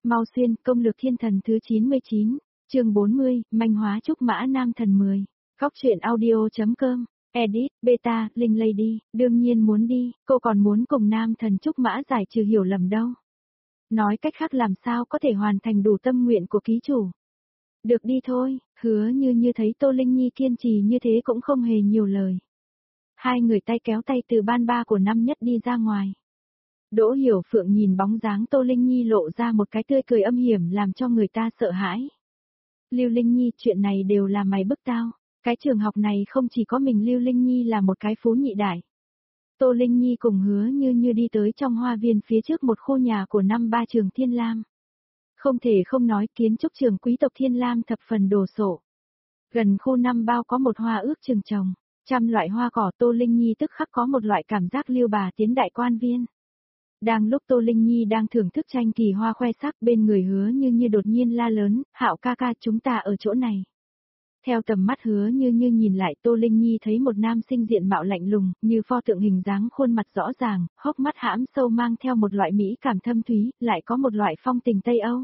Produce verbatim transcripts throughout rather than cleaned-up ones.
Mau xuyên, công lược thiên thần thứ chín mươi chín, chương bốn mươi, manh hóa trúc mã nam thần mười. Góc truyện audio.com, edit, beta, Linh Lady, đương nhiên muốn đi, cô còn muốn cùng nam thần trúc mã giải trừ hiểu lầm đâu. Nói cách khác làm sao có thể hoàn thành đủ tâm nguyện của ký chủ. Được đi thôi, hứa như như thấy Tô Linh Nhi kiên trì như thế cũng không hề nhiều lời. Hai người tay kéo tay từ ban ba của năm nhất đi ra ngoài. Đỗ Hiểu Phượng nhìn bóng dáng Tô Linh Nhi lộ ra một cái tươi cười âm hiểm làm cho người ta sợ hãi. Lưu Linh Nhi, chuyện này đều là mày bức tao, cái trường học này không chỉ có mình Lưu Linh Nhi là một cái phú nhị đại. Tô Linh Nhi cùng hứa như như đi tới trong hoa viên phía trước một khu nhà của năm ba trường Thiên Lam. Không thể không nói kiến trúc trường quý tộc Thiên Lam thập phần đồ sộ. Gần khu năm bao có một hoa ước chừng trồng, trăm loại hoa cỏ. Tô Linh Nhi tức khắc có một loại cảm giác Lưu bà tiến đại quan viên. Đang lúc Tô Linh Nhi đang thưởng thức tranh kỳ hoa khoe sắc, bên người hứa như như đột nhiên la lớn, Hạo ca ca, chúng ta ở chỗ này. Theo tầm mắt hứa như như nhìn lại, Tô Linh Nhi thấy một nam sinh diện mạo lạnh lùng, như pho tượng hình dáng, khuôn mặt rõ ràng, hốc mắt hãm sâu mang theo một loại mỹ cảm thâm thúy, lại có một loại phong tình Tây Âu.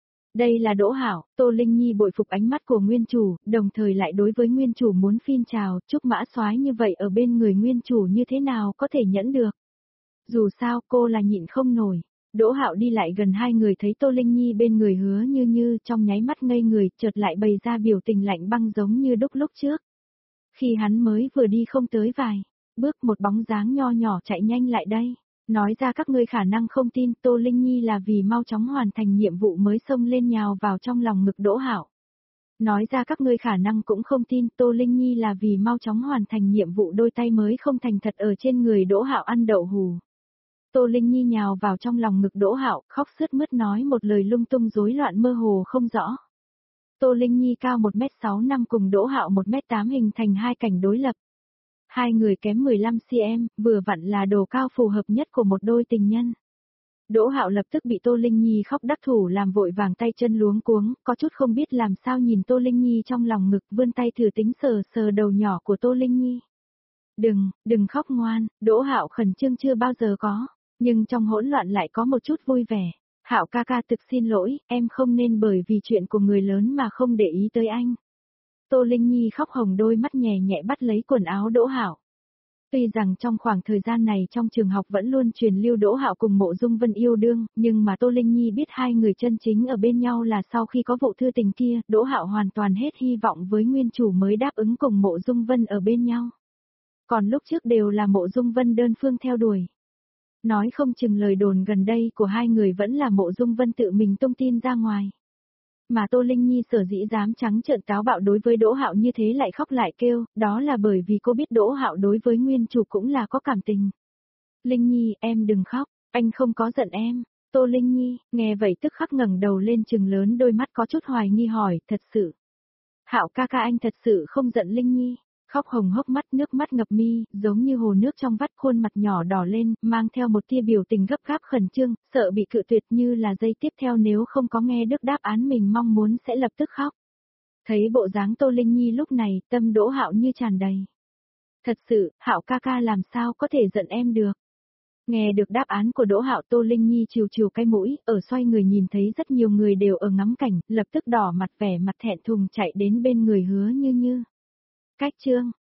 Đây là Đỗ Hạo. Tô Linh Nhi bội phục ánh mắt của nguyên chủ, đồng thời lại đối với nguyên chủ muốn phiên chào, trúc mã soái như vậy ở bên người nguyên chủ như thế nào có thể nhẫn được. Dù sao cô là nhịn không nổi. Đỗ Hạo đi lại gần hai người thấy Tô Linh Nhi bên người hứa như như, trong nháy mắt ngây người, chợt lại bày ra biểu tình lạnh băng giống như đúc lúc trước. Khi hắn mới vừa đi không tới vài bước, một bóng dáng nho nhỏ chạy nhanh lại đây. Nói ra các ngươi khả năng không tin, Tô Linh Nhi là vì mau chóng hoàn thành nhiệm vụ mới xông lên nhào vào trong lòng ngực Đỗ Hạo. Nói ra các ngươi khả năng cũng không tin, Tô Linh Nhi là vì mau chóng hoàn thành nhiệm vụ đôi tay mới không thành thật ở trên người Đỗ Hạo ăn đậu hù. Tô Linh Nhi nhào vào trong lòng ngực Đỗ Hạo, khóc sướt mướt nói một lời lung tung rối loạn mơ hồ không rõ. Tô Linh Nhi cao một mét sáu năm cùng Đỗ Hạo một mét tám hình thành hai cảnh đối lập. Hai người kém mười lăm xăng-ti-mét, vừa vặn là độ cao phù hợp nhất của một đôi tình nhân. Đỗ Hạo lập tức bị Tô Linh Nhi khóc đắc thủ làm vội vàng tay chân luống cuống, có chút không biết làm sao nhìn Tô Linh Nhi trong lòng ngực, vươn tay thử tính sờ sờ đầu nhỏ của Tô Linh Nhi. Đừng, đừng khóc ngoan. Đỗ Hạo khẩn trương chưa bao giờ có, nhưng trong hỗn loạn lại có một chút vui vẻ. Hạo ca ca, thực xin lỗi, em không nên bởi vì chuyện của người lớn mà không để ý tới anh. Tô Linh Nhi khóc hồng đôi mắt nhẹ nhẹ bắt lấy quần áo Đỗ Hạo. Tuy rằng trong khoảng thời gian này trong trường học vẫn luôn truyền lưu Đỗ Hạo cùng Mộ Dung Vân yêu đương, nhưng mà Tô Linh Nhi biết hai người chân chính ở bên nhau là sau khi có vụ thư tình kia, Đỗ Hạo hoàn toàn hết hy vọng với nguyên chủ mới đáp ứng cùng Mộ Dung Vân ở bên nhau. Còn lúc trước đều là Mộ Dung Vân đơn phương theo đuổi. Nói không chừng lời đồn gần đây của hai người vẫn là Mộ Dung Vân tự mình tung tin ra ngoài. Mà Tô Linh Nhi sở dĩ dám trắng trợn táo bạo đối với Đỗ Hạo như thế lại khóc lại kêu, đó là bởi vì cô biết Đỗ Hạo đối với nguyên chủ cũng là có cảm tình. Linh Nhi, em đừng khóc, anh không có giận em. Tô Linh Nhi, nghe vậy tức khắc ngẩng đầu lên trừng lớn đôi mắt có chút hoài nghi hỏi, thật sự. Hạo ca ca, anh thật sự không giận Linh Nhi. Khóc hồng hốc mắt, nước mắt ngập mi, giống như hồ nước trong vắt, khuôn mặt nhỏ đỏ lên, mang theo một tia biểu tình gấp gáp khẩn trương, sợ bị cự tuyệt, như là giây tiếp theo nếu không có nghe được đáp án mình mong muốn sẽ lập tức khóc. Thấy bộ dáng Tô Linh Nhi lúc này, tâm Đỗ Hạo như tràn đầy. Thật sự, Hạo ca ca làm sao có thể giận em được. Nghe được đáp án của Đỗ Hạo, Tô Linh Nhi chiều chiều cái mũi, ở xoay người nhìn thấy rất nhiều người đều ở ngắm cảnh, lập tức đỏ mặt vẻ mặt thẹn thùng chạy đến bên người hứa như như. Cách chương,